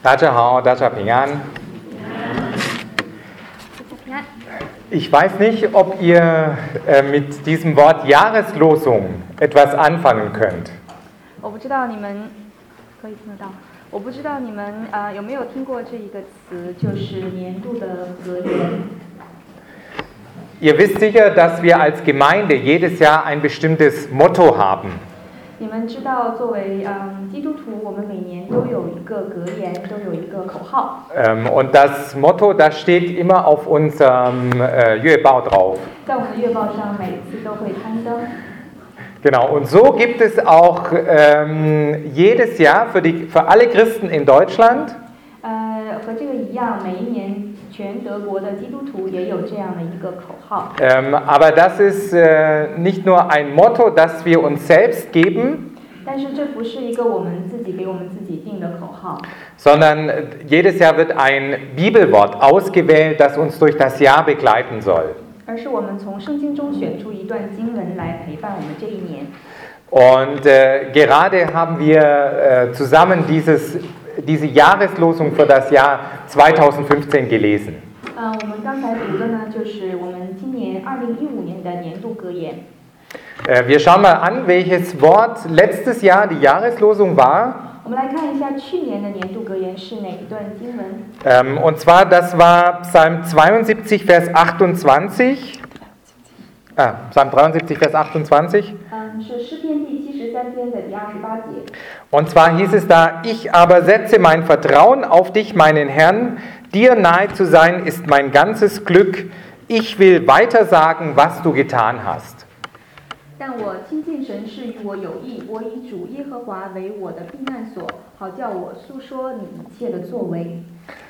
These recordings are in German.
大家好，大家平安。Ich weiß nicht, ob ihr mit diesem Wort Jahreslosung etwas anfangen könnt. 我不知道你们可以听得到。我不知道你们有没有听过这一个词，就是年度的格言。 Ihr wisst sicher, dass wir als Gemeinde jedes Jahr ein bestimmtes Motto haben. 你们知道，作为基督徒，我们每年都有一个格言，都有一个口号。 Und das Motto, das steht immer auf unserem Yuebao drauf. 在我们的月报上，每一次都会刊登。 Genau, und so gibt es auch jedes Jahr für alle Christen in Deutschland 和这个一样，每一年全德国的基督徒也有这样的一个口号。 Aber das ist nicht nur ein Motto, das wir uns selbst geben, 但是这不是一个我们自己给我们自己定的口号， sondern jedes Jahr wird ein Bibelwort ausgewählt, das uns durch das Jahr begleiten soll. 而是我们从圣经中选出一段经文来陪伴我们这一年。 Und gerade haben wir zusammen diese Jahreslosung für das Jahr 2015 gelesen. 我们刚才读的呢，就是我们今年2015年的年度格言。 Wir schauen mal an, welches Wort letztes Jahr die Jahreslosung war. 我们来看一下去年的年度格言是哪一段经文。 Und zwar, das war Psalm 72, Vers 28. Psalm 73, Vers 28. 是诗篇第73篇的第28节。 Und zwar hieß es da, ich aber setze mein Vertrauen auf dich, meinen Herrn, dir nahe zu sein ist mein ganzes Glück. Ich will weitersagen, was du getan hast. 但我亲近神是与我有益，我以主耶和华为我的避难所，好叫我诉说你一切的作为。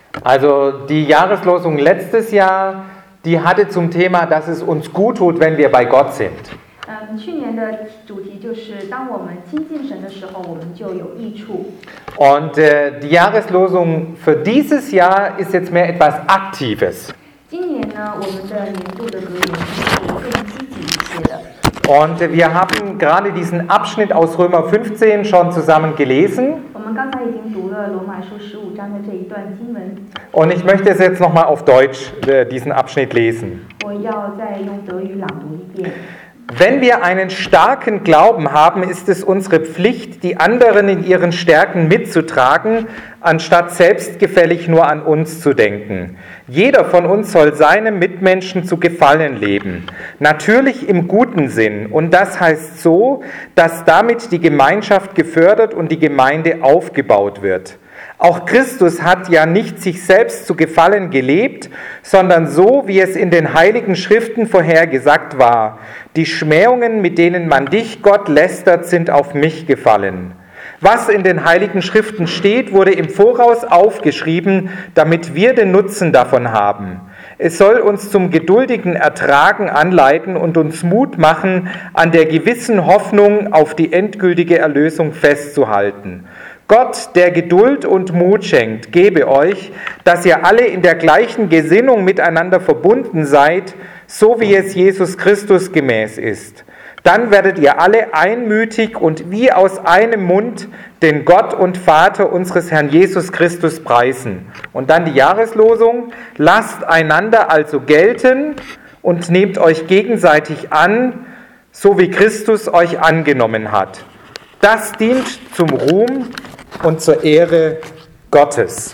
Also die Jahreslosung letztes Jahr, die hatte zum Thema, dass es uns gut tut, wenn wir bei Gott sind. 去年的主题就是当我们亲近神的时候，我们就有益处。 Und die Jahreslosung für dieses Jahr ist jetzt mehr etwas Aktives. 今年呢，我们的年度的格言是更积极一些的。 Und wir haben gerade diesen Abschnitt aus Römer 15 schon zusammen gelesen. 我们刚才已经读了罗马书15章的这一段经文。 Und ich möchte es jetzt nochmal auf Deutsch, diesen Abschnitt lesen. 我要再用德语朗读一遍。 Wenn wir einen starken Glauben haben, ist es unsere Pflicht, die anderen in ihren Stärken mitzutragen, anstatt selbstgefällig nur an uns zu denken. Jeder von uns soll seinem Mitmenschen zu Gefallen leben, natürlich im guten Sinn. Und das heißt so, dass damit die Gemeinschaft gefördert und die Gemeinde aufgebaut wird. Auch Christus hat ja nicht sich selbst zu gefallen gelebt, sondern so, wie es in den heiligen Schriften vorhergesagt war. Die Schmähungen, mit denen man dich, Gott, lästert, sind auf mich gefallen. Was in den heiligen Schriften steht, wurde im Voraus aufgeschrieben, damit wir den Nutzen davon haben. Es soll uns zum geduldigen Ertragen anleiten und uns Mut machen, an der gewissen Hoffnung auf die endgültige Erlösung festzuhalten. Gott, der Geduld und Mut schenkt, gebe euch, dass ihr alle in der gleichen Gesinnung miteinander verbunden seid, so wie es Jesus Christus gemäß ist. Dann werdet ihr alle einmütig und wie aus einem Mund den Gott und Vater unseres Herrn Jesus Christus preisen. Und dann die Jahreslosung, lasst einander also gelten und nehmt euch gegenseitig an, so wie Christus euch angenommen hat. Das dient zum Ruhm und zur Ehre Gottes.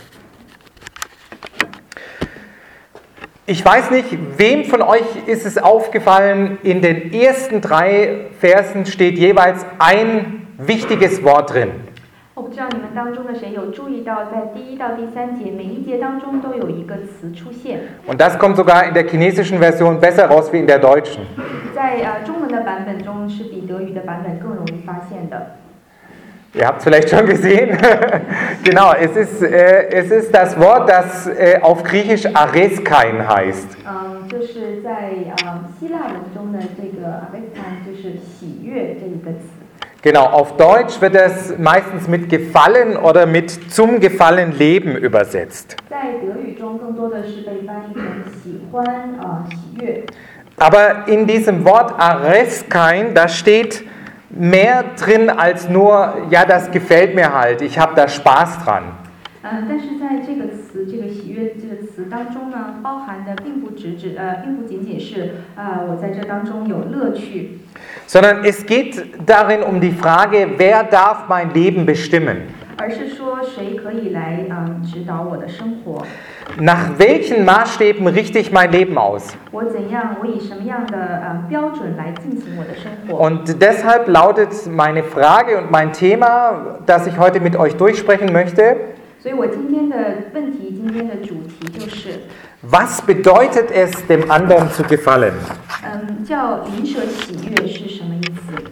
Ich weiß nicht, wem von euch ist es aufgefallen, in den ersten 3 Versen steht jeweils ein wichtiges Wort drin. 我不知道你们当中的谁有注意到，在第1到第3节每一节当中都有一个词出现。 Und das kommt sogar in der chinesischen Version besser raus wie in der deutschen. 在中文的版本中是比德语的版本更容易发现的。 Ihr habt es vielleicht schon gesehen. Genau, es ist das Wort, das auf Griechisch Areskain heißt. 就是在希腊文中的这个 areskain 就是喜悦这一个词。 Genau, auf Deutsch wird es meistens mit Gefallen oder mit zum Gefallen leben übersetzt. 在德语中更多的是被翻译成喜欢喜悦。 Aber in diesem Wort Areskain, da steht mehr drin als nur, ja, das gefällt mir halt, ich habe da Spaß dran. 但是在这个词，这个喜悦这个词当中呢，包含的并不仅仅是我在这当中有乐趣， sondern es geht darin um die Frage, wer darf mein Leben bestimmen? 而是说谁可以来指导我的生活， Nach welchen Maßstäben richte ich mein Leben aus? 我以什么样的标准来进行我的生活。 Und deshalb lautet meine Frage und mein Thema, das ich heute mit euch durchsprechen möchte, 所以我今天的问题，今天的主题就是， was bedeutet es, dem anderen zu gefallen? 叫邻舍喜悦是什么意思？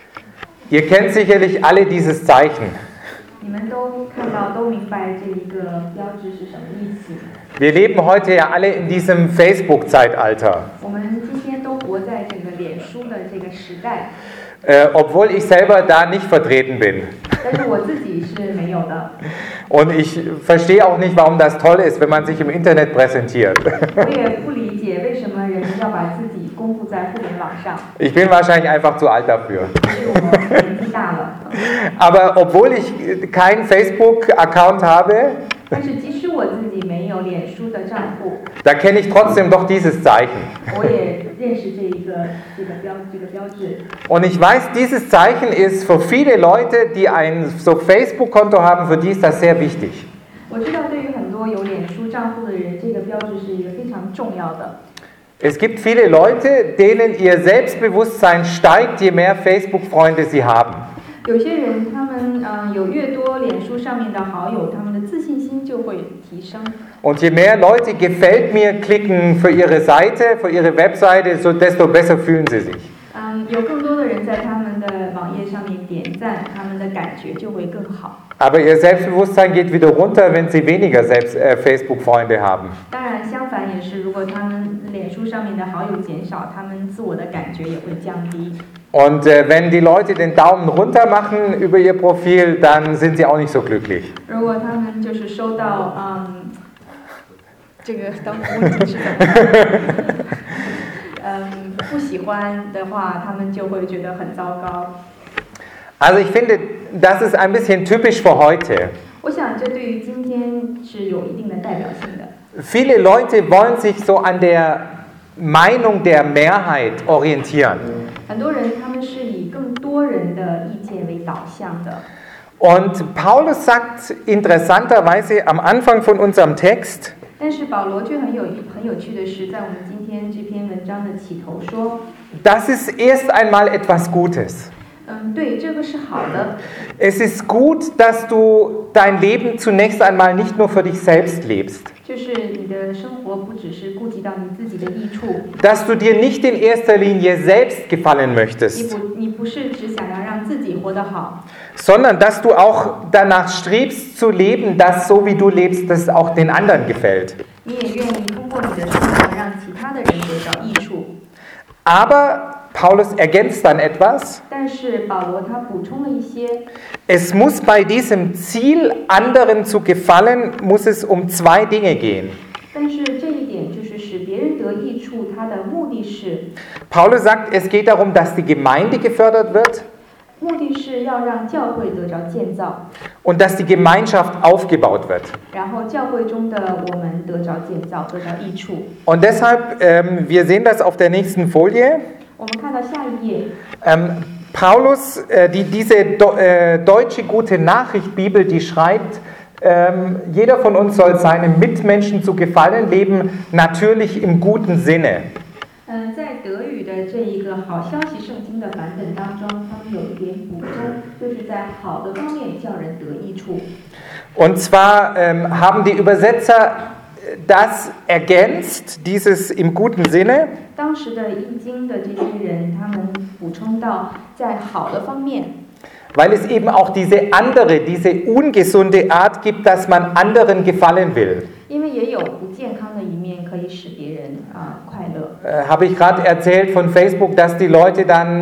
Ihr kennt sicherlich alle dieses Zeichen. 你们都看到，都明白这一个标志是什么意思。 Wir leben heute ja alle in diesem Facebook-Zeitalter. 我们今天都活在这个脸书的这个时代， Obwohl ich selber da nicht vertreten bin. 但是我自己是没有的。 Und ich verstehe auch nicht, warum das toll ist, wenn man sich im Internet präsentiert. 我也不理解为什么人要把自己公布在互联网上。 Ich bin wahrscheinlich einfach zu alt dafür. 是我年纪大了。 Aber obwohl ich keinen Facebook-Account habe, 但是即使我自己没有脸书的账户， da kenne ich trotzdem doch dieses Zeichen. 我也认识这个标志。 Und ich weiß, dieses Zeichen ist für viele Leute, die ein so Facebook-Konto haben, für die ist das sehr wichtig. 我知道对于很多有脸书账户的人，这个标志是一个非常重要的。 Es gibt viele Leute, denen ihr Selbstbewusstsein steigt, je mehr Facebook-Freunde sie haben. 有些人他们有越多脸书上面的好友，他们的自信心就会提升。 Und je mehr Leute gefällt mir klicken für ihre Seite, für ihre Webseite, desto besser fühlen sie sich. 有更多的人在他们的网页上面点赞，他们的感觉就会更好。 Aber ihr Selbstbewusstsein geht wieder runter, wenn sie weniger Facebook-Freunde haben. 当然，相反也是，如果他们脸书上面的好友减少，他们自我的感觉也会降低。 Und wenn die Leute den Daumen runter machen über ihr Profil, dann sind sie auch nicht so glücklich. 如果他们就是收到这个当问题是怎么不喜欢的话，他们就会觉得很糟糕。 Also ich finde, das ist ein bisschen typisch für heute. 我想这对于今天是有一定的代表性的。 Viele Leute wollen sich so an der Meinung der Mehrheit orientieren. 很多人他们是以更多人的意见为导向的。 Und Paulus sagt interessanterweise am Anfang von unserem Text, 但是保罗却很有趣的是，在我们今天这篇文章的起头说， das ist erst einmal etwas Gutes. 对，这个是好的。 Es ist gut, dass du dein Leben zunächst einmal nicht nur für dich selbst lebst. 就是你的生活不只是顾及到你自己的益处， Dass du dir nicht in erster Linie selbst gefallen möchtest, 你不是只想要让自己活得好， sondern dass du auch danach strebst zu leben, dass so wie du lebst, das auch den anderen gefällt. 你也愿意通过你的生活让其他的人得到益处。 Aber Paulus ergänzt dann etwas. 但是保罗他补充了一些， Es muss bei diesem Ziel, anderen zu gefallen, muss es um zwei Dinge gehen. 但是这一点就是使别人得益处，他的目的是， Paulus sagt, es geht darum, dass die Gemeinde gefördert wird 目的是要让教会得着建造， und dass die Gemeinschaft aufgebaut wird. 然后教会中的我们得着建造，得着益处。 Und deshalb, wir sehen das auf der nächsten Folie, 我们看到下一页， Paulus, diese deutsche Gute Nachricht Bibel, die schreibt, jeder von uns soll seinem Mitmenschen zu gefallen leben, natürlich im guten Sinne. 在德语的这一个好消息圣经的版本当中，他们有一点补充，就是在好的方面叫人得益处。 Und zwar haben die Übersetzer das ergänzt, dieses im guten Sinne. 当时的译经的这些人，他们补充到在好的方面， Weil es eben auch diese andere, diese ungesunde Art gibt, dass man anderen gefallen will. 因为也有不健康的一面，可以使别人快乐。 Habe ich gerade erzählt von Facebook, dass die Leute dann,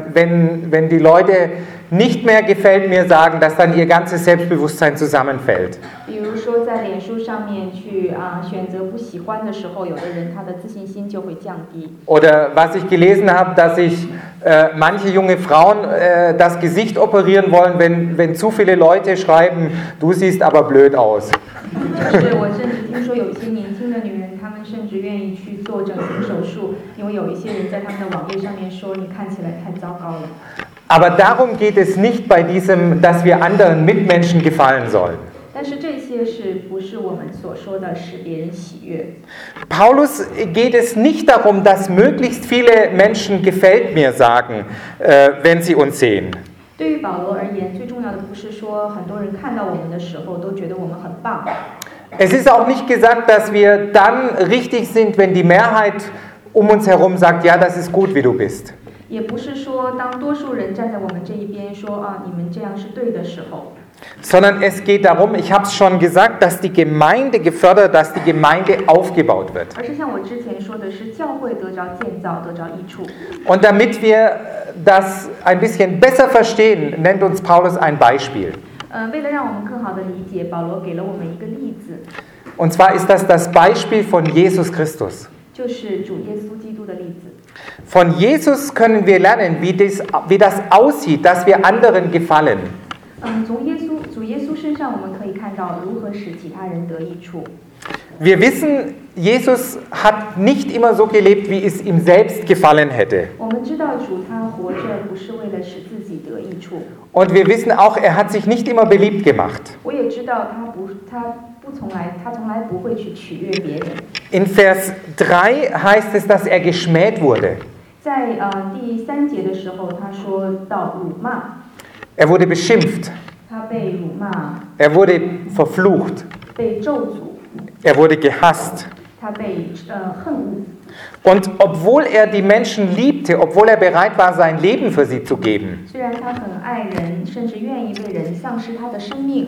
wenn die Leute nicht mehr gefällt mir sagen, dass dann ihr ganzes Selbstbewusstsein zusammenfällt. 比如说在脸书上面去选择不喜欢的时候，有的人他的自信心就会降低。 Oder was ich gelesen habe, dass sich manche junge Frauen das Gesicht operieren wollen, wenn zu viele Leute schreiben, du siehst aber blöd aus. 就是我甚至听说有一些年轻的女人，她们甚至愿意去做整形手术，因为有一些人在他们的网页上面说你看起来太糟糕了。 Aber darum geht es nicht bei diesem, dass wir anderen Mitmenschen gefallen sollen. 但是这些是不是我们所说的使别人喜悦？ Paulus geht es nicht darum, dass möglichst viele Menschen gefällt mir sagen, wenn sie uns sehen. 对于保罗而言，最重要的不是说很多人看到我们的时候都觉得我们很棒。 Es ist auch nicht gesagt, dass wir dann richtig sind, wenn die Mehrheit um uns herum sagt, ja, das ist gut, wie du bist. 也不是说当多数人站在我们这一边说你们这样是对的时候。 Sondern es geht darum, ich habe es schon gesagt, dass die Gemeinde gefördert, dass die Gemeinde aufgebaut wird. 而是像我之前说的是，教会得着建造，得着益处。 Und damit wir das ein bisschen besser verstehen, nennt uns Paulus ein Beispiel. 为了让我们更好的理解，保罗给了我们一个例子， Und zwar ist das Beispiel von Jesus Christus. 就是主耶稣基督的例子。 Von Jesus können wir lernen, wie das aussieht, dass wir anderen gefallen. 从主耶稣身上，我们可以看到如何使其他人得益处。 Wir wissen, Jesus hat nicht immer so gelebt, wie es ihm selbst gefallen hätte. 我们知道主他活着不是为了使自己得益处。 Und wir wissen auch, er hat sich nicht immer beliebt gemacht. 我也知道他从来不会去取悦别人。 In Vers 3 heißt es, dass er geschmäht wurde. 在第3节的时候，他说到辱骂， Er wurde beschimpft. 他被辱骂， Er wurde verflucht. 被咒诅， Er wurde gehasst. 他被恨恶。 Und obwohl er die Menschen liebte, obwohl er bereit war, sein Leben für sie zu geben, 虽然他很爱人，甚至愿意为人丧失他的生命，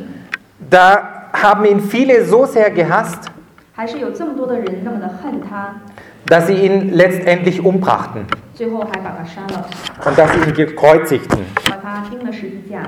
da haben ihn viele so sehr gehasst, 还是有这么多的人那么的恨他， dass sie ihn letztendlich umbrachten 最后还把他杀了， und dass sie ihn gekreuzigten. 把他钉了十字架。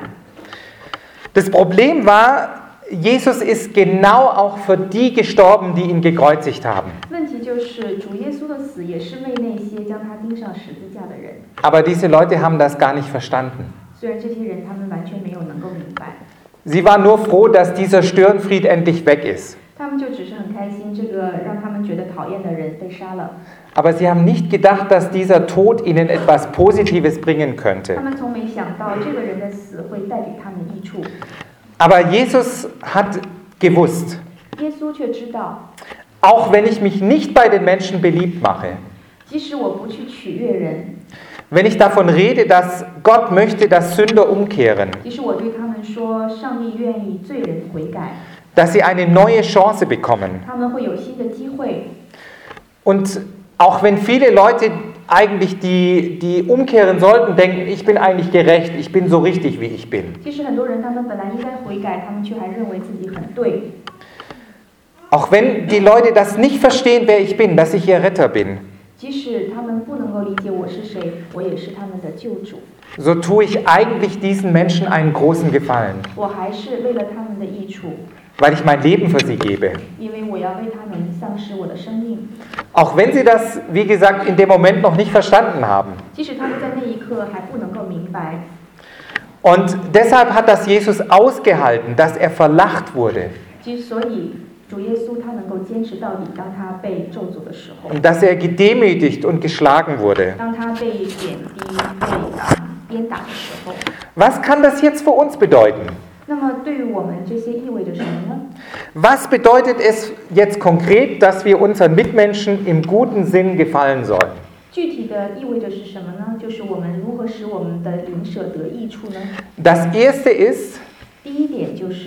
Das Problem war, Jesus ist genau auch für die gestorben, die ihn gekreuzigt haben. 问题就是主耶稣的死也是为那些将他钉上十字架的人。 Aber diese Leute haben das gar nicht verstanden. 虽然这些人他们完全没有能够明白， Sie waren nur froh, dass dieser Störenfried endlich weg ist. 他们就只是很开心，这个让他们觉得讨厌的人被杀了。 Aber sie haben nicht gedacht, dass dieser Tod ihnen etwas Positives bringen 他 könnte. 们从没想到这个人的死会带给他们益处。 Aber Jesus hat gewusst, 耶稣却知道， auch wenn ich mich nicht bei den Menschen beliebt mache, 即使我不去取悦人， wenn ich davon rede, dass Gott möchte, dass Sünder umkehren, 即使我对他们说上帝愿意罪人悔改， dass sie eine neue Chance bekommen. 他们会有新的机会。 Und auch wenn viele Leute eigentlich, die umkehren sollten, denken, ich bin eigentlich gerecht, ich bin so richtig, wie ich bin. 其实很多人他们本来应该悔改，他们却还认为自己很对。 Auch wenn die Leute das nicht verstehen, wer ich bin, dass ich ihr Retter bin, 即使他们不能够理解我是谁，我也是他们的救主。 so tue ich eigentlich diesen Menschen einen großen Gefallen, 我还是为了他们的益处， weil ich mein Leben für sie gebe. 因为我要为他们丧失我的生命。 Auch wenn sie das, wie gesagt, in dem Moment noch nicht verstanden haben. 即使他们在那一刻还不能够明白， Und deshalb hat das Jesus ausgehalten, dass er verlacht wurde 所以主耶稣他能够坚持到底，当他被咒诅的时候， und dass er gedemütigt und geschlagen wurde. 当他被贬低、被鞭打的时候。 Was kann das jetzt für uns bedeuten? 那么对于我们这些意味着什么呢？ Was bedeutet es jetzt konkret, dass wir unseren Mitmenschen im guten Sinn gefallen sollen? 具体的意味着是什么呢？就是我们如何使我们的邻舍得益处呢？ Das erste ist, 第一点就是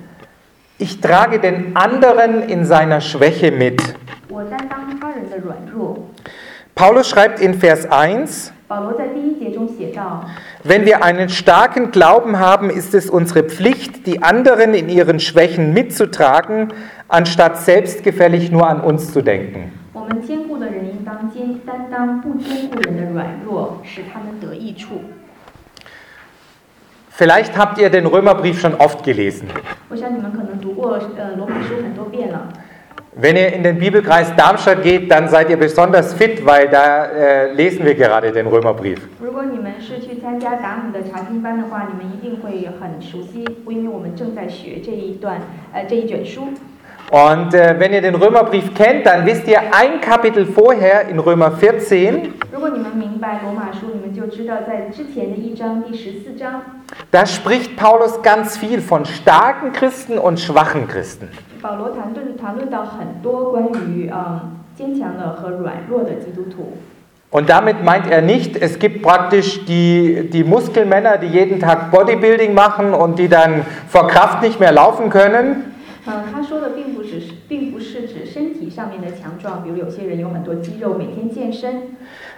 ich trage den anderen in seiner Schwäche mit. 我担当他人的软弱。 Paulus schreibt in Vers 1, 保罗在第1节中写道： wenn wir einen starken Glauben haben, ist es unsere Pflicht, die anderen in ihren Schwächen mitzutragen, anstatt selbstgefällig nur an uns zu denken. 我们坚固的人应当担当不坚固人的软弱，使他们得益处。 Vielleicht habt ihr den Römerbrief schon oft gelesen. 我想你们可能读过罗马书很多遍了。 Wenn ihr in den Bibelkreis Darmstadt geht, dann seid ihr besonders fit, weil da lesen wir gerade den Römerbrief. 如果你们是去参加达姆的查经班的话，你们一定会很熟悉，因为我们正在学这一卷书。 Und wenn ihr den Römerbrief kennt, dann wisst ihr, ein Kapitel vorher in Römer 14, 如果你们明白罗马书，你们就知道在之前的一章第14章， da spricht Paulus ganz viel von starken Christen und schwachen Christen. 保罗谈论到很多关于坚强的和软弱的基督徒。 Und damit meint er nicht, es gibt praktisch die Muskelmänner, die jeden Tag Bodybuilding machen und die dann vor Kraft nicht mehr laufen können. 他说的并不是指身体上面的强壮，比如有些人有很多肌肉，每天健身，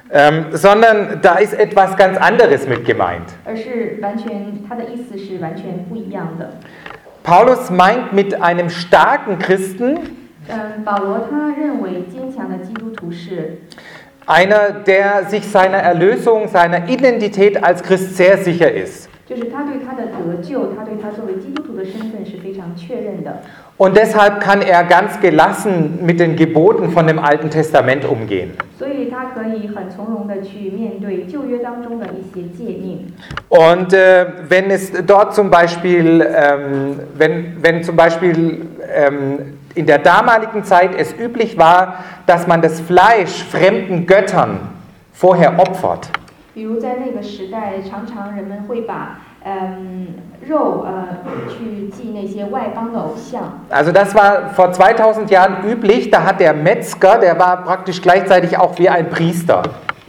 sondern da ist etwas ganz anderes mit gemeint. 而是他的意思是完全不一样的。 Paulus meint mit einem starken Christen 保罗他认为坚强的基督徒是 einer, der sich seiner Erlösung, seiner Identität als Christ sehr sicher ist. 就是他对他的得救，他对他作为基督徒的身份是非常确认的。 Und deshalb kann er ganz gelassen mit den Geboten von dem Alten Testament umgehen. 所以他可以很从容的去面对旧约当中的一些诫命。 Und wenn es dort zum Beispiel, wenn zum Beispiel in der damaligen Zeit es üblich war, dass man das Fleisch fremden Göttern vorher opfert. 比如在那个时代，常常人们会把肉去祭那些外邦的偶像。 Also das war vor 2000 Jahren üblich, da hat der Metzger, der war praktisch gleichzeitig auch wie ein Priester.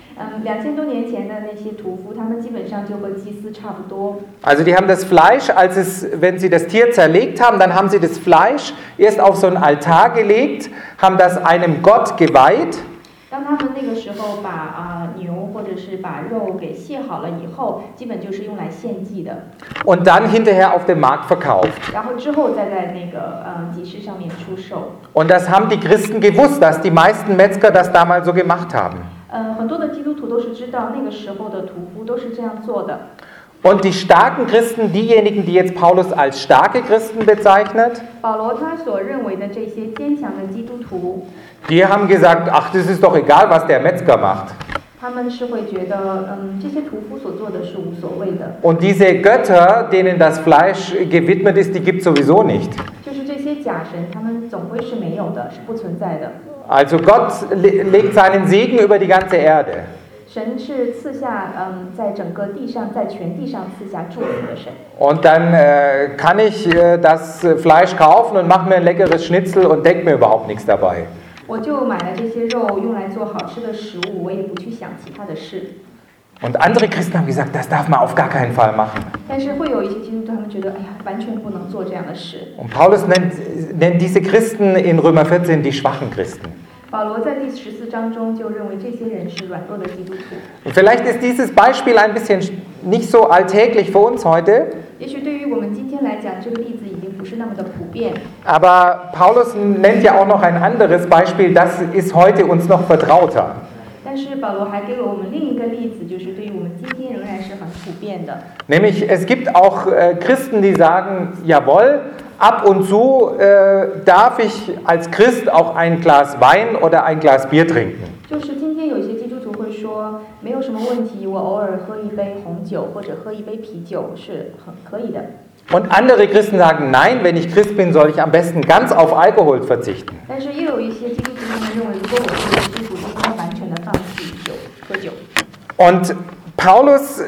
2000多年前的那些屠夫，他们基本上就和祭司差不多。 Also die haben das Fleisch, wenn sie das Tier zerlegt haben, dann haben sie das Fleisch erst auf so einen Altar gelegt, haben das einem Gott geweiht. 当他们那个时候把牛或者是把肉给卸好了以后，基本就是用来献祭的。 Und dann hinterher auf dem Markt verkauft. 然后之后再在那个集市上面出售。 Und das haben die Christen gewusst, dass die meisten Metzger das damals so gemacht haben. 很多的基督徒都是知道那个时候的屠夫都是这样做的。 Und die starken Christen, diejenigen, die jetzt Paulus als starke Christen bezeichnet, 保罗他所认为的这些坚强的基督徒， die haben gesagt, ach, das ist doch egal, was der Metzger macht. 他们是会觉得，这些屠夫所做的是无所谓的。 Und diese Götter, denen das Fleisch gewidmet ist, die gibt es sowieso nicht. 就是这些假神，他们总归是没有的，是不存在的。 Also Gott legt seinen Segen über die ganze Erde. 神是赐下，在整个地上，在全地上赐下祝福的神。 Und dann kann ich das Fleisch kaufen und mache mir ein leckeres Schnitzel und denke mir überhaupt nichts dabei. 我就买了这些肉，用来做好吃的食物，我也不去想其他的事。 Und andere Christen haben gesagt, das darf man auf gar keinen Fall machen. 但是会有一些基督徒，他们觉得，哎呀，完全不能做这样的事。 Und Paulus nennt diese Christen in Römer 14 die schwachen Christen. 保罗在第14章中就认为这些人是软弱的基督徒。 Und vielleicht ist dieses Beispiel ein bisschen nicht so alltäglich für uns heute. 也许对于我们今天来讲，这个例子已经不是那么的普遍。 Aber Paulus nennt ja auch noch ein anderes Beispiel, das ist heute uns noch vertrauter. 但是保罗还给了我们另一个例子，就是对于我们今天仍然是很普遍的。 Nämlich es gibt auch Christen, die sagen, jawohl, ab und zu darf ich als Christ auch ein Glas Wein oder ein Glas Bier trinken. 就是今天有些基督徒会说，没有什么问题，我偶尔喝一杯红酒或者喝一杯啤酒是很可以的。 Und andere Christen sagen, nein, wenn ich Christ bin, soll ich am besten ganz auf Alkohol verzichten. 但是又有一些基督徒他们认为，如果我是基督徒，应该完全的放弃喝酒。 Und Paulus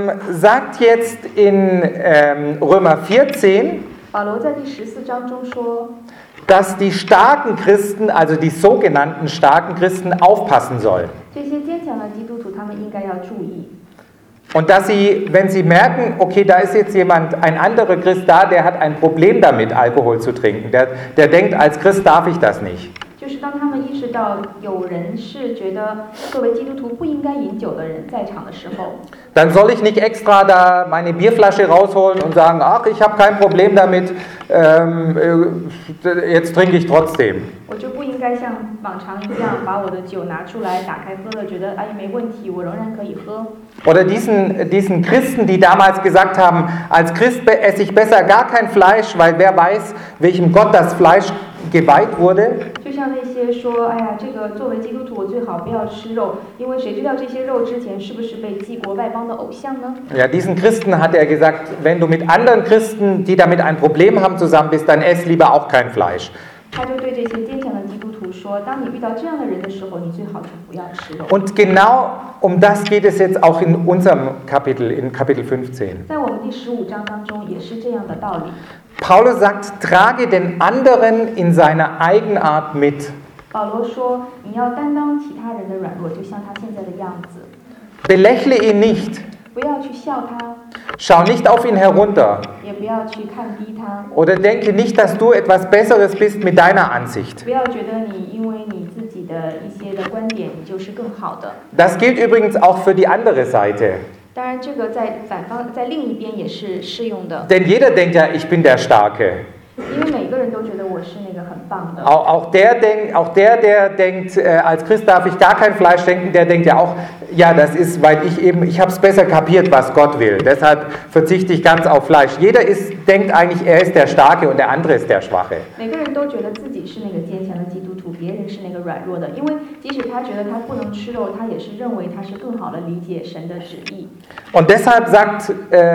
sagt jetzt in Römer 14, 保罗在第14章中说， dass die starken Christen, also die sogenannten starken Christen, aufpassen sollen. 这些坚强的基督徒他们应该要注意。 Und dass sie, wenn sie merken, okay, da ist jetzt jemand, ein anderer Christ da, der hat ein Problem damit, Alkohol zu trinken. Der denkt, als Christ darf ich das nicht. 就是当他们意识到有人是觉得作为基督徒不应该饮酒的人在场的时候， dann soll ich nicht extra da meine Bierflasche rausholen und sagen, ach, ich habe kein Problem damit, jetzt trinke ich trotzdem. 我就不应该像往常一样把我的酒拿出来打开喝了，觉得哎没问题，我仍然可以喝。 Oder diesen Christen, die damals gesagt haben, als Christ esse ich besser gar kein Fleisch, weil wer weiß, welchem Gott das Fleisch geweiht wurde. 就像那些说，哎呀，这个作为基督徒我最好不要吃肉，因为谁知道这些肉之前是不是被祭过外邦的偶像呢？ Ja, diesen Christen hat er gesagt, wenn du mit anderen Christen, die damit ein Problem haben, zusammen bist, dann ess lieber auch kein Fleisch. 他就对这些坚强的基督徒说，当你遇到这样的人的时候，你最好就不要吃肉。 Und genau um das geht es jetzt auch in unserem Kapitel, in Kapitel 15. 在我们第15章当中也是这样的道理。 Paulus sagt, trage den anderen in seiner Eigenart mit. 保罗说，你要担当其他人的软弱，就像他现在的样子， Belächle ihn nicht. 不要去笑他， Schau nicht auf ihn herunter. 也不要去看低他， Oder denke nicht, dass du etwas Besseres bist mit deiner Ansicht. 不要觉得你因为你自己的一些的观点，你就是更好的。 Das gilt übrigens auch für die andere Seite. 当然，这个在反方在另一边也是适用的， Denn jeder denkt ja, ich bin der Starke. 因为每个人都觉得我是那个很棒的。 Auch der, der denkt, als Christ darf ich gar kein Fleisch denken, der denkt ja auch, ja, das ist, weil ich habe es besser kapiert, was Gott will. Deshalb verzichte ich ganz auf Fleisch. Jeder denkt eigentlich, er ist der Starke und der andere ist der Schwache. 每个人都觉得自己是那个坚强的基督徒，别人是那个软弱的，因为即使他觉得他不能吃肉，他也是认为他是更好的理解神的旨意。 Und deshalb sagt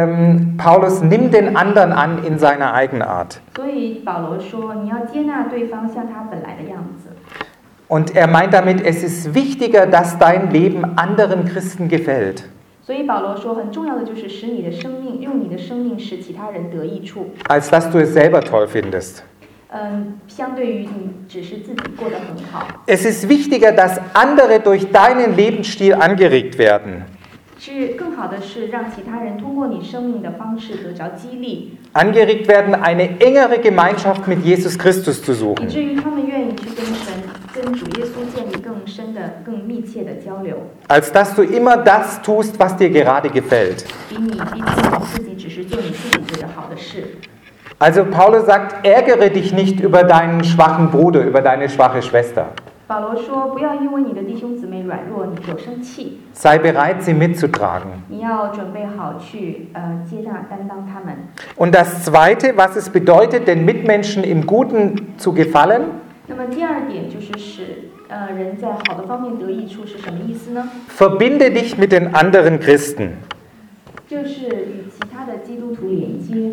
Paulus, nimm den anderen an in seiner Eigenart. 所以保罗说，你要接纳对方像他本来的样子。 Und er meint damit, es ist wichtiger, dass dein Leben anderen Christen gefällt, 所以保罗说，很重要的就是使你的生命，用你的生命使其他人得益处。 als dass du es selber toll findest. 相对于你只是自己过得很好， Es ist wichtiger, dass andere durch deinen Lebensstil angeregt werden. 是更好的是让其他人通过你生命的方式得着激励， Angeregt werden, eine engere Gemeinschaft mit Jesus Christus zu 以 suchen. 至于他们愿意去跟神、跟主耶稣建立更深的、更密切的交流， Als dass du immer das tust, was dir gerade gefällt. 比你自己只是做你自己觉得好的事。 Also Paulus sagt, ärgere dich nicht über deinen schwachen Bruder, über deine schwache Schwester. 保罗说，不要因为你的弟兄姊妹软弱，你就生气， Sei bereit, sie mitzutragen. 你要准备好去接纳、担当他们。 Und das Zweite, was es bedeutet, den Mitmenschen im Guten zu gefallen, 那么第二点就是使人在好的方面得益处是什么意思呢？ verbinde dich mit den anderen Christen. 就是与其他的基督徒连接。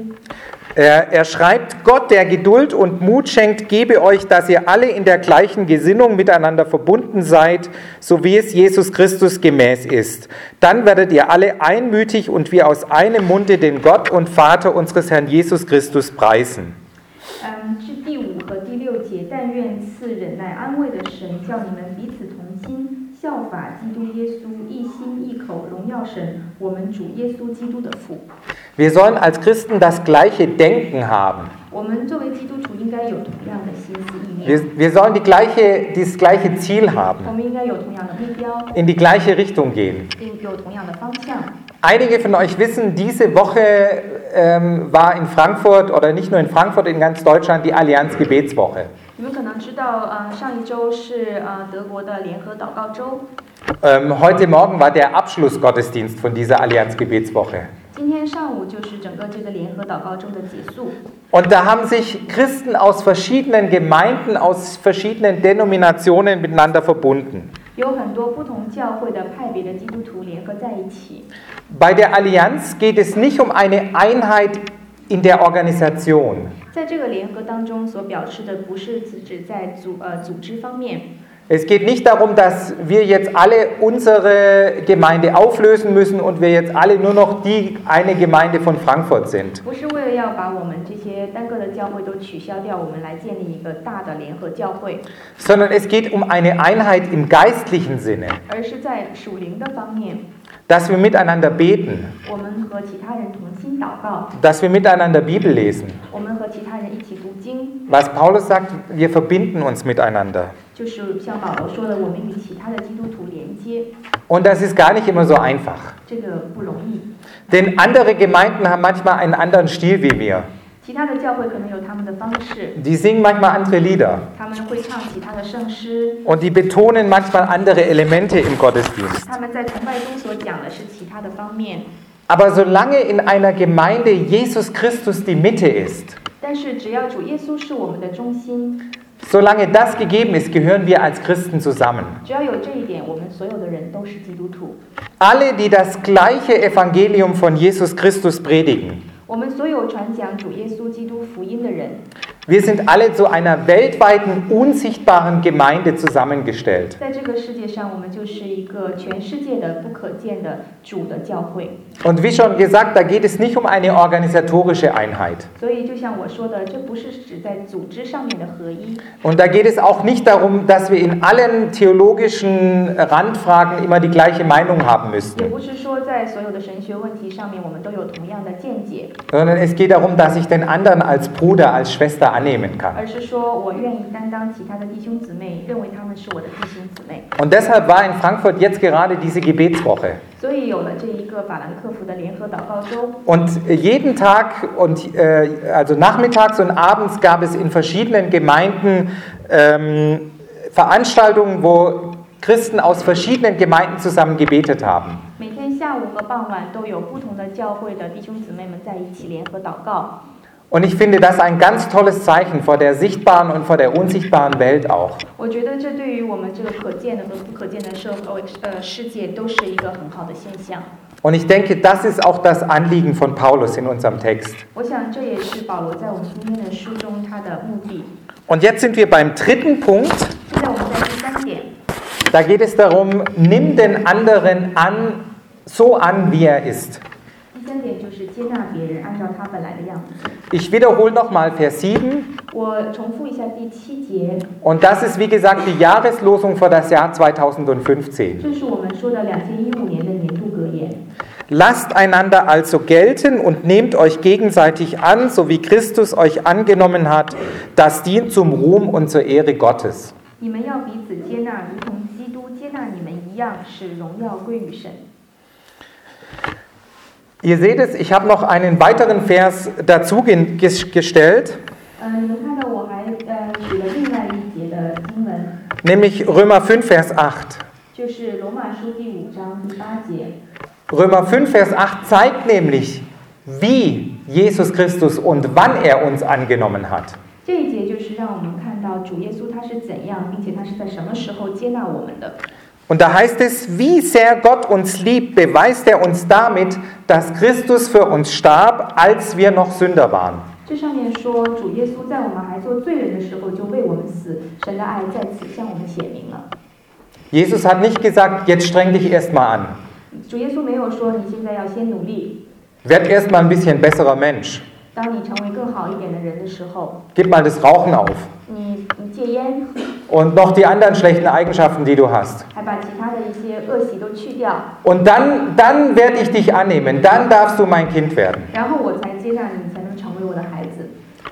Er schreibt, Gott, der Geduld und Mut schenkt, gebe euch, dass ihr alle in der gleichen Gesinnung miteinander verbunden seid, so wie es Jesus Christus gemäß ist. Dann werdet ihr alle einmütig und wie aus einem Munde den Gott und Vater unseres Herrn Jesus Christus preisen. 是第5和第6节，但愿赐忍耐安慰的神，叫你们彼此同心，效法基督耶稣，一心一口荣耀神，我们主耶稣基督的父。 Wir sollen als Christen das gleiche Denken haben. 我们作为基督徒应该有同样的心思意念， Wir sollen das gleiche Ziel 我 haben, 们应该有同样的目标， in die gleiche Richtung gehen. 并有同样的方向。 Einige von euch wissen, diese Woche war in Frankfurt oder nicht nur in Frankfurt, in ganz Deutschland die Allianz Gebetswoche. 你们可能知道，上一周是德国的联合祷告周， Heute Morgen war der Abschlussgottesdienst von dieser Allianz Gebetswoche. 今天上午就是整个这个联合祷告周的结束。 Und da haben sich Christen aus verschiedenen Gemeinden, aus verschiedenen Denominationen miteinander verbunden. 有很多不同教会的派别的基督徒联合在一起。 Bei der Allianz geht es nicht um eine Einheit in der Organisation. 在这个联合当中所表示的不是指在组织方面， Es geht nicht darum, dass wir jetzt alle unsere Gemeinde auflösen müssen und wir jetzt alle nur noch die eine Gemeinde von Frankfurt sind. 不是为了要把我们这些单个的教会都取消掉，我们来建立一个大的联合教会， Sondern es geht um eine Einheit im geistlichen Sinne. 而是在属灵的方面。 dass wir miteinander beten, 我们和其他人同心祷告， dass wir miteinander Bibel lesen. 我们和其他人一起读经， Was Paulus sagt, wir verbinden uns miteinander. 就是像保罗说的，我们与其他的基督徒连接， Und das ist gar nicht immer so einfach. 这个不容易。 Denn andere Gemeinden haben manchmal einen anderen Stil wie wir. 其他的教会可能有他们的方式， Die singen manchmal andere Lieder. 他们会唱其他的圣诗， Und die betonen manchmal andere Elemente im Gottesdienst. 他们在崇拜中所讲的是其他的方面。 Aber solange in einer Gemeinde Jesus Christus die Mitte ist, 但是只要主耶稣是我们的中心， solange das gegeben ist, gehören wir als Christen zusammen. 只要有这一点，我们所有的人都是基督徒。 Alle, die das gleiche Evangelium von Jesus Christus predigen. 我们所有传讲主耶稣基督福音的人， Wir sind alle zu einer weltweiten, unsichtbaren Gemeinde zusammengestellt. 在这个世界上，我们就是一个全世界的不可见的主的教会。 Und wie schon gesagt, da geht es nicht um eine organisatorische Einheit. 所以，就像我说的，这不是指在组织上面的合一， Und da geht es auch nicht darum, dass wir in allen theologischen Randfragen immer die gleiche Meinung haben 也 müssten. 不是说在所有的神学问题上面我们都有同样的见解， Sondern es geht darum, dass ich den anderen als Bruder, als Schwester annehmen kann. 而是说我愿意担当其他的弟兄姊妹，认为他们是我的弟兄姊妹。 Und deshalb war in Frankfurt jetzt gerade diese Gebetswoche. 所以有了这一个法兰克福的联合祷告周， Und jeden Tag und also nachmittags und abends gab es in verschiedenen Gemeinden Veranstaltungen, wo Christen aus verschiedenen Gemeinden zusammen gebetet haben. 每天下午和傍晚都有不同的教会的弟兄姊妹们在一起联合祷告。 Und ich finde das ein ganz tolles Zeichen vor der sichtbaren und vor der unsichtbaren Welt auch. 我觉得这对于我们这个可见的和不可见的世界都是一个很好的现象。 Und ich denke, das ist auch das Anliegen von Paulus in unserem Text. 我想这也是保罗在我们今天的书中他的目的。 Und jetzt sind wir beim dritten Punkt. 现在我们在第三点， Da geht es darum, nimm den anderen so an, wie er ist. 第三点就是接纳别人，按照他本来的样子。 Ich wiederhole nochmal Vers 7. 我重复一下第7节， Und das ist, wie gesagt, die Jahreslosung für das Jahr 2015. 这是我们说的2015年的年度格言。 Lasst einander also gelten und nehmt euch gegenseitig an, so wie Christus euch angenommen hat. Das dient zum Ruhm und zur Ehre Gottes. 你们要彼此接纳，如同基督接纳你们一样，使荣耀归于神。 Ihr seht es, ich habe noch einen weiteren Vers dazu gestellt, 你们看到我还举了另外一节的经文， nämlich Römer 5, Vers 8. 就是罗马书第5章第8节。 Römer 5, Vers 8 zeigt nämlich, wie Jesus Christus und wann er uns angenommen hat. 这一节就是让我们看到主耶稣他是怎样，并且他是在什么时候接纳我们的。 Und da heißt es, wie sehr Gott uns liebt, beweist er uns damit, dass Christus für uns starb, als wir noch Sünder waren. 这上面说，主耶稣在我们还做罪人的时候就为我们死，神的爱在此向我们显明了。 Jesus hat nicht gesagt, jetzt streng dich erstmal an. 主耶稣没有说你现在要先努力， Werd erstmal ein bisschen besserer Mensch. 当你成为更好一点的人的时候， Gib mal das Rauchen auf. 你戒烟， Und noch die anderen schlechten Eigenschaften, die du hast. 还把其他的一些恶习都去掉， Und dann werde ich dich annehmen. Dann darfst du mein Kind werden. 然后我才接纳你，才能成为我的孩子。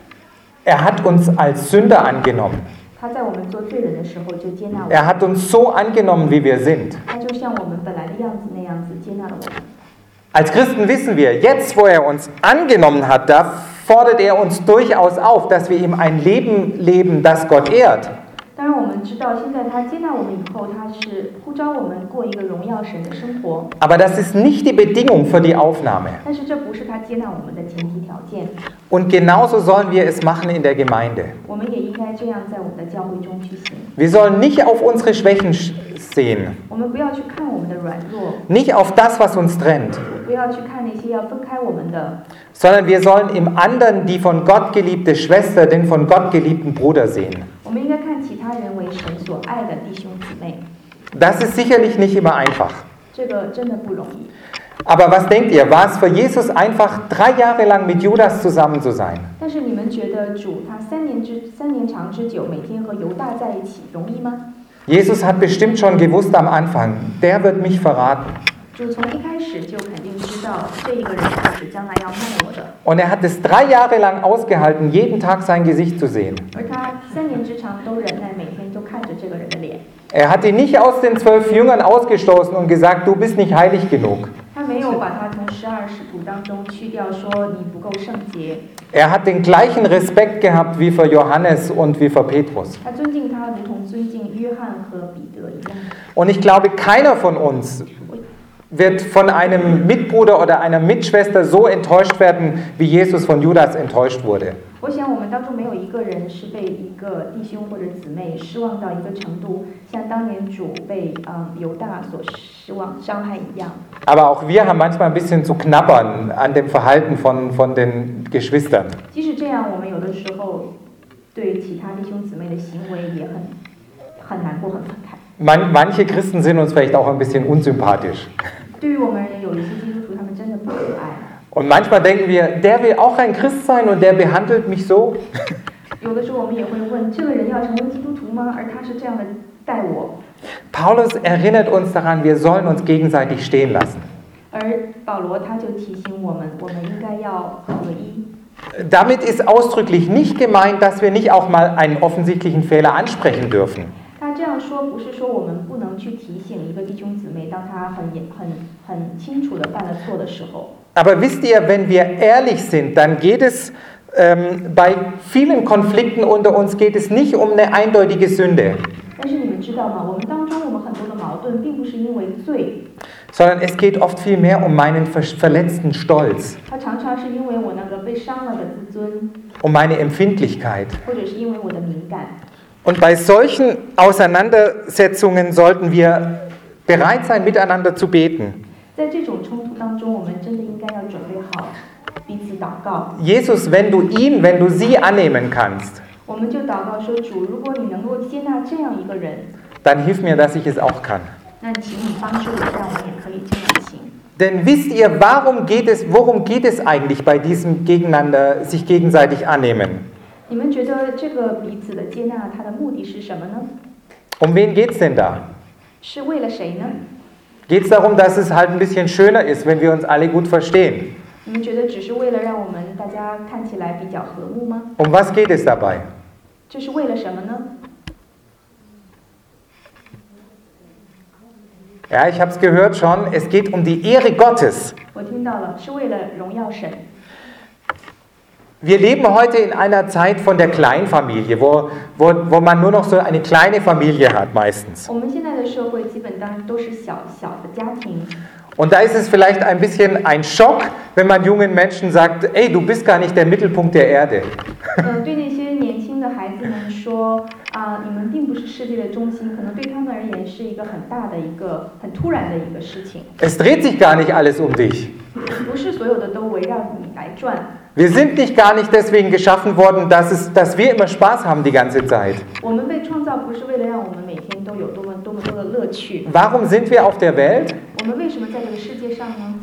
Er hat uns als Sünder angenommen. 他在我们做罪人的时候就接纳我们， Er hat uns so angenommen, wie wir sind. 他就像我们本来的样子那样子接纳了我们。 Als Christen wissen wir, jetzt wo er uns angenommen hat, da fordert er uns durchaus auf, dass wir ihm ein Leben leben, das Gott ehrt. 当然，我们知道，现在他接纳我们以后，他是呼召我们过一个荣耀神的生活。 Aber das ist nicht die Bedingung für die Aufnahme. 但是这不是他接纳我们的前提条件。 Und genauso sollen wir es machen in der Gemeinde. 我们也应该这样在我们的教会中去行。 Wir sollen nicht auf unsere Schwächen sehen, 我们不要去看我们的软弱， nicht auf das, was uns trennt, 不要去看那些要分开我们的， sondern wir sollen im anderen die von Gott geliebte Schwester, den von Gott geliebten Bruder sehen. 我们应该看其他人为神所爱的弟兄姊妹。 Das ist sicherlich nicht immer einfach. 这个真的不容易。 Aber was denkt ihr, war es für Jesus einfach 3 Jahre lang mit Judas zusammen zu sein? 但是你们觉得主他3年长之久，每天和犹大在一起容易吗？ Jesus hat bestimmt schon gewusst am Anfang, der wird mich verraten. 主从一开始就肯定知道这一个人就是将来要卖我的， Und er hat es 3 Jahre lang ausgehalten, jeden Tag sein Gesicht zu sehen. 而他3年之长都忍耐，每天都看着这个人的脸。 Er hat ihn nicht aus den 12 Jüngern ausgestoßen und gesagt, du bist nicht heilig genug. 他没有把他从12使徒当中去掉，说你不够圣洁。 Er hat den gleichen Respekt gehabt wie für Johannes und wie für Petrus. 他尊敬他，如同尊敬约翰和彼得一样。 Und ich glaube, keiner von uns wird von einem Mitbruder oder einer Mitschwester so enttäuscht werden, wie Jesus von Judas enttäuscht wurde. 我想我们当中没有一个人是被一个弟兄或者姊妹失望到一个程度，像当年主被犹大所失望伤害一样。 Aber auch wir haben manchmal ein bisschen zu knabbern an dem Verhalten von den Geschwistern. 即使这样，我们有的时候对其他弟兄姊妹的行为也很难过、很愤慨。 Manche Christen sind uns vielleicht auch ein bisschen unsympathisch. 对于我们而言，有一些基督徒他们真的不可爱。 Und manchmal denken wir, der will auch ein Christ sein und der behandelt mich so. 有的时候我们也会问，这个人要成为基督徒吗？而他是这样的待我。 Paulus erinnert uns daran, wir sollen uns gegenseitig stehen lassen. 而保罗他就提醒我们，我们应该要合一。 Damit ist ausdrücklich nicht gemeint, dass wir nicht auch mal einen offensichtlichen Fehler ansprechen dürfen. 他这样说不是说我们不能去提醒一个弟兄姊妹，当他很清楚的犯了错的时候。 Aber wisst ihr, wenn wir ehrlich sind, dann geht es bei vielen Konflikten unter uns geht es nicht um eine eindeutige Sünde, 但是你们知道吗？我们当中我们很多的矛盾，并不是因为罪， sondern es geht oft viel mehr um meinen verletzten Stolz, 它常常是因为我那个被伤了的自尊， um meine Empfindlichkeit. 或者是因为我的敏感。 Und bei solchen Auseinandersetzungen sollten wir bereit sein, miteinander zu beten. 在这种冲突当中，我们真的应该要准备好彼此祷告。 Jesus, wenn du sie annehmen kannst, 我们就祷告说：主，如果你能够接纳这样一个人， dann hilf mir, dass ich es auch kann. 那请你帮助我，让我也可以这样行。 Denn wisst ihr, worum geht es eigentlich bei diesem Gegeneinander, sich gegenseitig annehmen? 你们觉得这个彼此的接纳，它的目的是什么呢？ Um wen geht es denn da? 是为了谁呢？ Geht es darum, dass es halt ein bisschen schöner ist, wenn wir uns alle gut verstehen? 你们觉得只是为了让我们大家看起来比较和睦吗？ Um was geht es dabei? 这是为了什么呢？ Ja, ich habe es gehört schon, es geht um die Ehre Gottes. 我听到了，是为了荣耀神。 Wir leben heute in einer Zeit von der Kleinfamilie, wo man nur noch so eine kleine Familie hat meistens. 我们现在的社会基本上都是小的家庭， Und da ist es vielleicht ein bisschen ein Schock, wenn man jungen Menschen sagt, ey, du bist gar nicht der Mittelpunkt der Erde. 对那些年轻的孩子们说你们并不是世界的中心，可能对他们而言是一个很大的一个很突然的一个事情。 Es dreht sich gar nicht alles um dich. 不是所有的都围绕你来转。 Wir sind nicht gar nicht deswegen geschaffen worden, dass wir immer Spaß haben die ganze Zeit. 我们被创造不是为了让我们每天都有多么多的乐趣。 Warum sind wir auf der Welt? 我们为什么在这个世界上呢？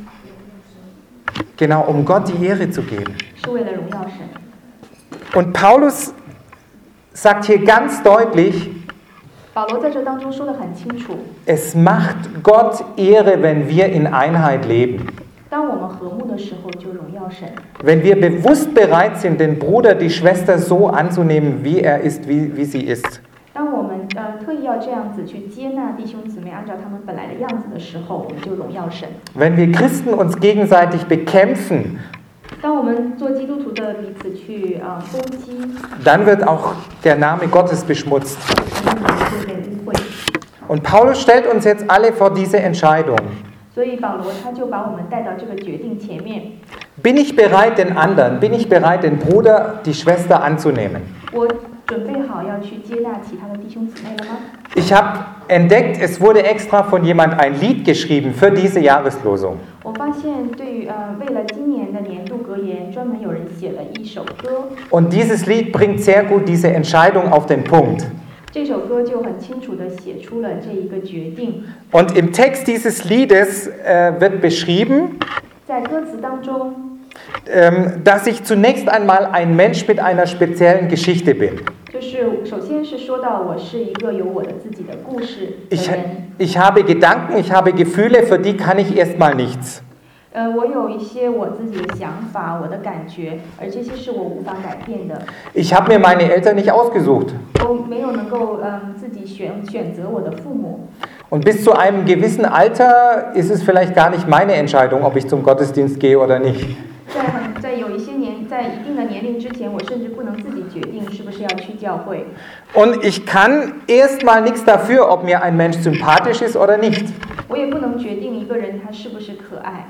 Genau, um Gott die Ehre zu geben. 是为了荣耀神。 Und Paulus sagt hier ganz deutlich, 保罗在这当中说得很清楚， es macht Gott Ehre, wenn wir in Einheit leben. 当我们和睦的时候，就荣耀神。 Wenn wir bewusst bereit sind, den Bruder, die Schwester so anzunehmen, wie er ist, wie sie ist. 当我们特意要这样子去接纳弟兄姊妹，按照他们本来的样子的时候，我们就荣耀神。 Wenn wir Christen uns gegenseitig bekämpfen, 当我们做基督徒的彼此去攻击， dann wird auch der Name Gottes beschmutzt. 我们就被污秽。 Und Paulus stellt uns jetzt alle vor diese Entscheidung. 所以保罗他就把我们带到这个决定前面。 Bin ich bereit, den anderen, bin ich bereit, den Bruder, die Schwester anzunehmen? 我准备好要去接纳其他的弟兄姊妹了吗？ Ich habe entdeckt, es wurde extra von jemand ein Lied geschrieben für diese Jahreslosung. 我发现对于为了今年的年度格言，专门有人写了一首歌。 Und dieses Lied bringt sehr gut diese Entscheidung auf den Punkt. 这首歌就很清楚地写出了这一个决定。 Und im Text dieses Liedes wird beschrieben, 在歌词当中， dass ich zunächst einmal ein Mensch mit einer speziellen Geschichte bin. 就就是首先是说到我是一个有我的自己的故事的人。 Ich habe Gedanken, ich habe Gefühle, für die kann ich erstmal nichts. 我有一些我自己的想法，我的感觉，而这些是我无法改变的。 Ich habe mir meine Eltern nicht ausgesucht. 我没有能够自己选择我的父母。 Und bis zu einem gewissen Alter ist es vielleicht gar nicht meine Entscheidung, ob ich zum Gottesdienst gehe oder nicht. 在有一些在一定的年龄之前，我甚至不能自己决定是不是要去教会。 Und ich kann erstmal nichts dafür, ob mir ein Mensch sympathisch ist oder nicht. 我也不能决定一个人他是不是可爱。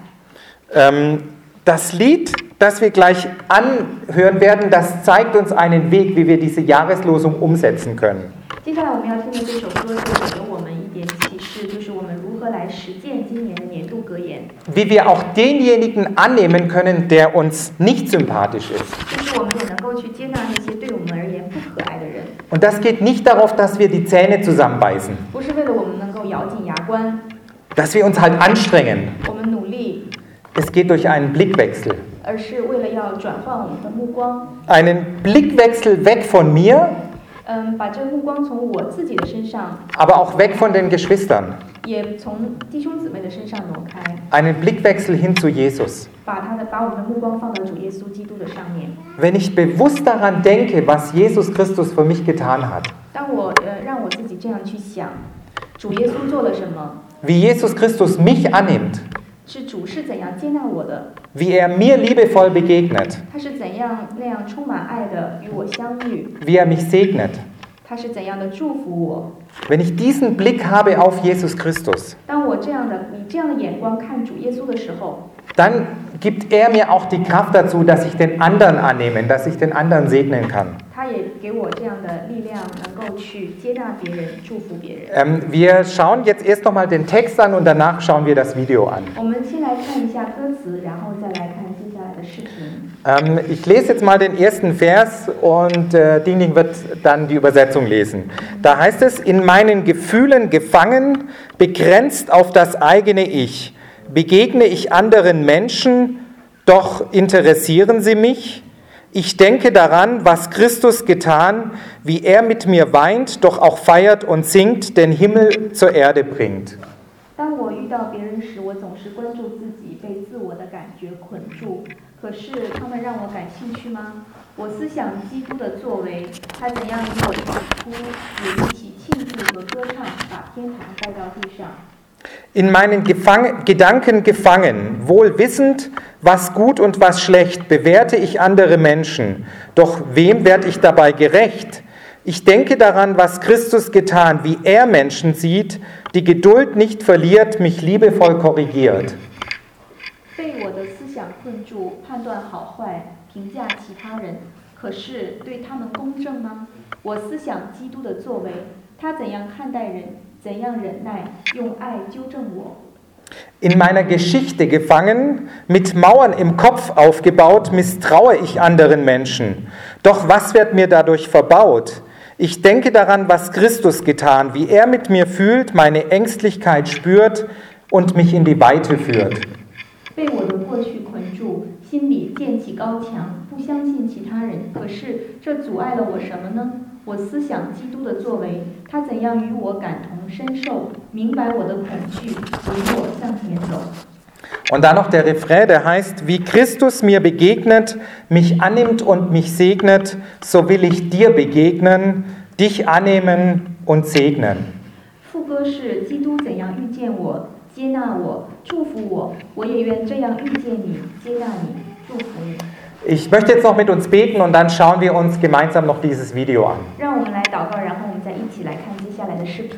Das Lied, das wir gleich anhören werden, das zeigt uns einen Weg, wie wir diese Jahreslosung umsetzen können. 接下来我们要听的这首歌就给我们一点启示，就是我们如何来实践今年的年度格言。 Wie wir auch denjenigen annehmen können, der uns nicht sympathisch ist. 就是我们也能够去接纳那些对我们而言不可爱的人。 Und das geht nicht darauf, dass wir die Zähne zusammenbeißen. 不是为了我们能够咬紧牙关。 Dass wir uns halt anstrengen. 我们努力。 Es geht durch einen Blickwechsel. 而是为了要转换我们的目光。 Einen Blickwechsel weg von mir. 把这目光从我自己的身上 aber auch weg von den Geschwistern. 也从弟兄姊妹的身上挪开 Einen Blickwechsel hin zu Jesus. 把我们的目光放到主耶稣基督的上面 Wenn ich bewusst daran denke, was Jesus Christus für mich getan hat. 当我让我自己这样去想主耶稣做了什么 Wie Jesus Christus mich annimmt. 是主是怎样接纳我的 Wie mir liebevoll begegnet. 他是怎样那样充满爱的与我相遇 Wie mich segnet. 他是怎样的祝福我 Wenn ich diesen Blick habe auf Jesus Christus. 当我以这样的眼光看主耶稣的时候 Dann gibt mir auch die Kraft dazu, dass ich den anderen annehmen, dass ich den anderen segnen kann. 他也给我这样的力量能够去接纳别人祝福别人 Wir schauen jetzt erst nochmal den Text an und danach schauen wir das Video an. 我们先来看一下歌词然后再来看接下来的视频 Ich lese jetzt mal den ersten Vers und Dingling wird dann die Übersetzung lesen. Da heißt es, in meinen Gefühlen gefangen, begrenzt auf das eigene Ich, begegne ich anderen Menschen, doch interessieren sie mich. Ich denke daran, was Christus getan, wie er mit mir weint, doch auch feiert und singt, den Himmel zur Erde bringt. 当我遇到别人时，我总是关注自己被自我的感觉捆住。可是他们让我感兴趣吗？我思想基督的作为，他怎样与我同哭，也一起庆祝和歌唱，把天堂带到地上。 In meinen Gedanken gefangen, wohl wissend, was gut und was schlecht, bewerte ich andere Menschen. Doch wem werde ich dabei gerecht? Ich denke daran, was Christus getan, wie er Menschen sieht, die Geduld nicht verliert, mich liebevoll korrigiert. 被我的思想困住，判断好坏，评价其他人，可是对他们公正吗？我思想基督的作为，他怎样看待人，怎样忍耐，用爱纠正我。 In meiner Geschichte gefangen, mit Mauern im Kopf aufgebaut, misstraue ich anderen Menschen. Doch was wird mir dadurch verbaut? Ich denke daran, was Christus getan, wie er mit mir fühlt, meine Ängstlichkeit spürt und mich in die Weite führt. 被我的过去捆住，心里建起高墙，不相信其他人。可是这阻碍了我什么呢？我思想基督的作为，他怎样与我感同身受，明白我的恐惧，引我向前走。 Und dann noch der Refrain, der heißt, wie Christus mir begegnet, mich annimmt und mich segnet, so will ich dir begegnen, dich annehmen und segnen. 副歌是基督怎样遇见我，接纳我，祝福我，我也愿这样遇见你，接纳你，祝福你。 Ich möchte jetzt noch mit uns beten und dann schauen wir uns gemeinsam noch dieses Video an. 让我们来祷告，然后我们再一起来看接下来的视频。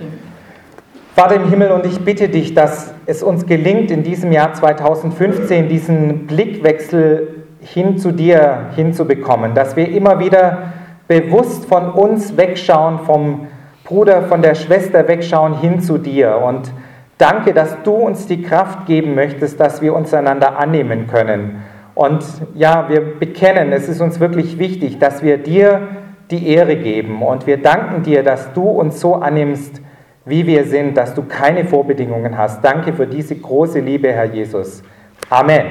Vater im Himmel, und ich bitte dich, dass es uns gelingt, in diesem Jahr 2015 diesen Blickwechsel hin zu dir hinzubekommen, dass wir immer wieder bewusst von uns wegschauen, vom Bruder, von der Schwester wegschauen, hin zu dir. Und danke, dass du uns die Kraft geben möchtest, dass wir uns einander annehmen können. Und ja, wir bekennen, es ist uns wirklich wichtig, dass wir dir die Ehre geben. Und wir danken dir, dass du uns so annimmst, wie wir sind, dass du keine Vorbedingungen hast. Danke für diese große Liebe, Herr Jesus. Amen.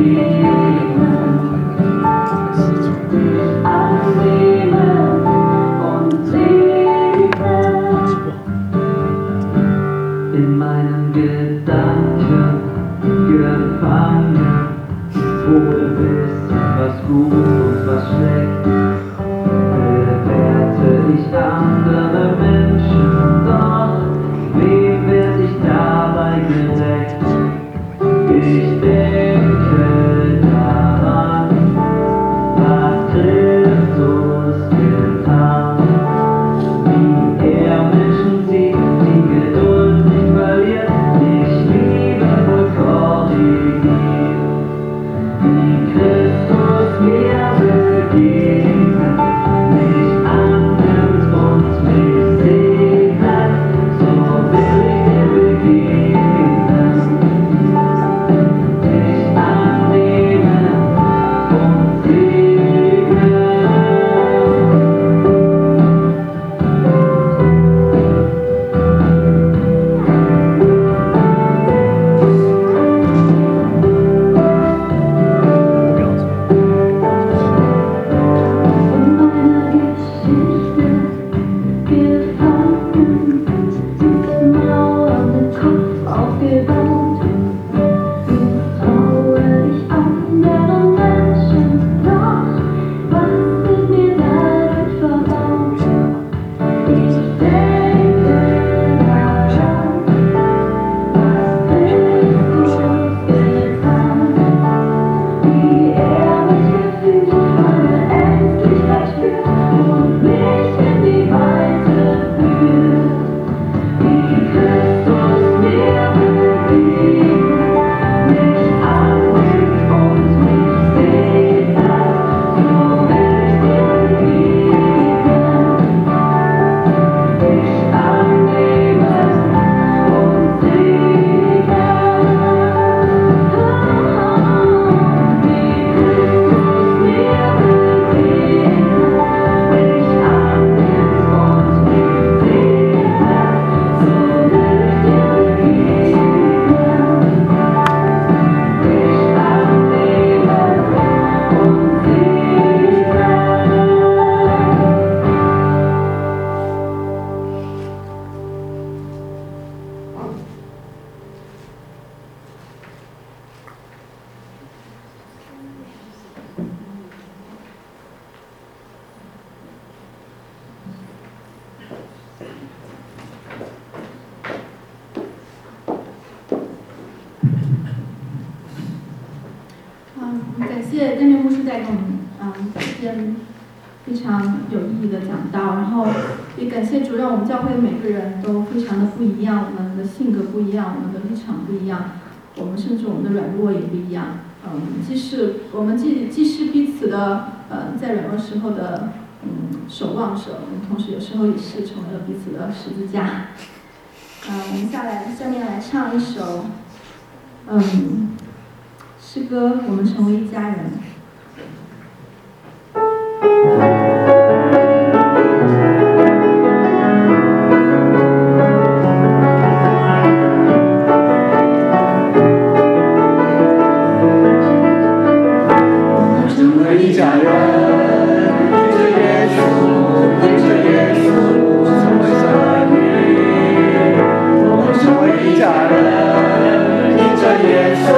In meinen Gedanken gefangen, wohl wissen, was gut und was schlecht. Bewerte ich andere Menschen, doch wem werd ich dabei gerecht? Ich denke daran, was Christus getan, wie er Menschen sieht, die Geduld nicht verliert, nicht liebevoll korrigiert, wie Christus mir begegnet, mich annimmt und mich segnet, so will ich dir begegnen, mich annehmen und segnen. In meiner Geschichte gefangen, mit Mauern im Kopf aufgebaut, misstraue ich anderen Menschen, doch was ist mir dadurch verbaut? Ich denke daran, was Christus getan, wie er mich gefühlt, meine Ängstlichkeit spürt und mich in die Weite führt, wie Christus mir begegnet, mich annimmt und mich segnet, so will ich dir begegnen, mich annehmen und segnen. Wie Christus mir begegnet, mich annimmt und mich segnet, so will ich dir begegnen, mich annehmen und segnen. 感谢丹尼牧师带给我们一篇非常有意义的讲道，然后也感谢主，让我们教会的每个人都非常的不一样，我们的性格不一样，我们的立场不一样，我们甚至我们的软弱也不一样。既是彼此的在软弱时候的守望者，我们同时有时候也是成为了彼此的十字架。我们下面来唱一首诗歌，我们成为一家人。 成为一家人，因着耶稣，成为生命。我们成为一家人，因着耶稣，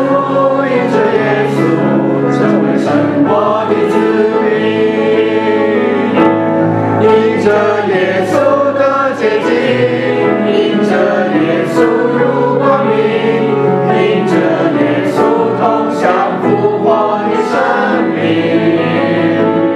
成为神国的子民。因着耶稣的洁净，因着耶稣入光明，因着耶稣同享复活的生命。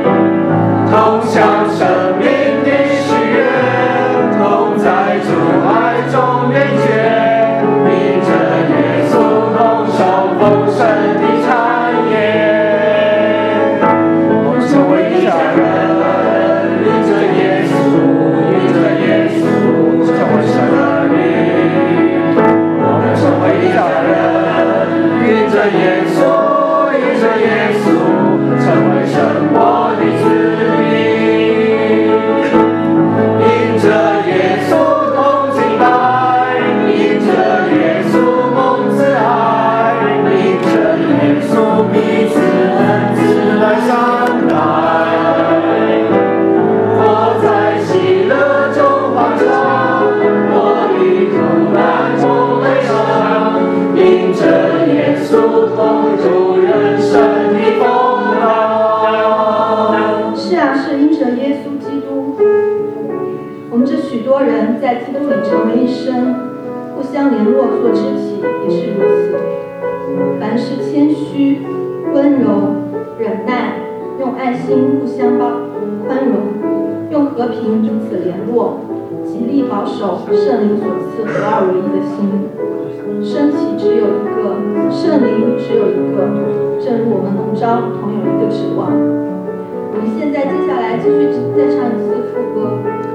多人在基督里成为一身，互相联络做肢体也是如此。凡事谦虚、温柔、忍耐，用爱心互相宽容，用和平彼此联络，极力保守圣灵所赐合二为一的心。身体只有一个，圣灵只有一个，正如我们蒙召同有一个指望。我们现在接下来继续再唱一次副歌。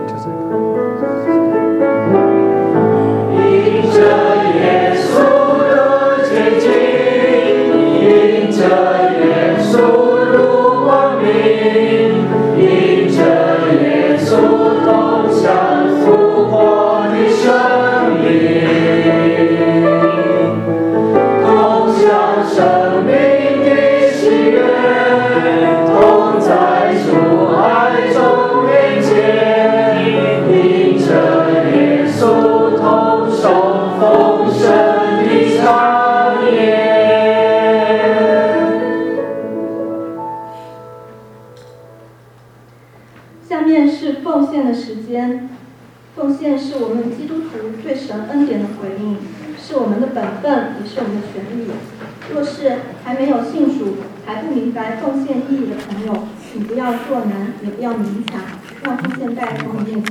因着耶稣的洁净，因着耶稣如光明，因着耶稣同享复活的生命，同享生命的喜悦，同在主爱中连结，因着耶稣同受丰盛的产业。 下面是奉献的时间。奉献是我们基督徒对神恩典的回应，是我们的本分，也是我们的权利。若是还没有信主，还不明白奉献意义的朋友，请不要做难，也不要勉强，让奉献袋从你面前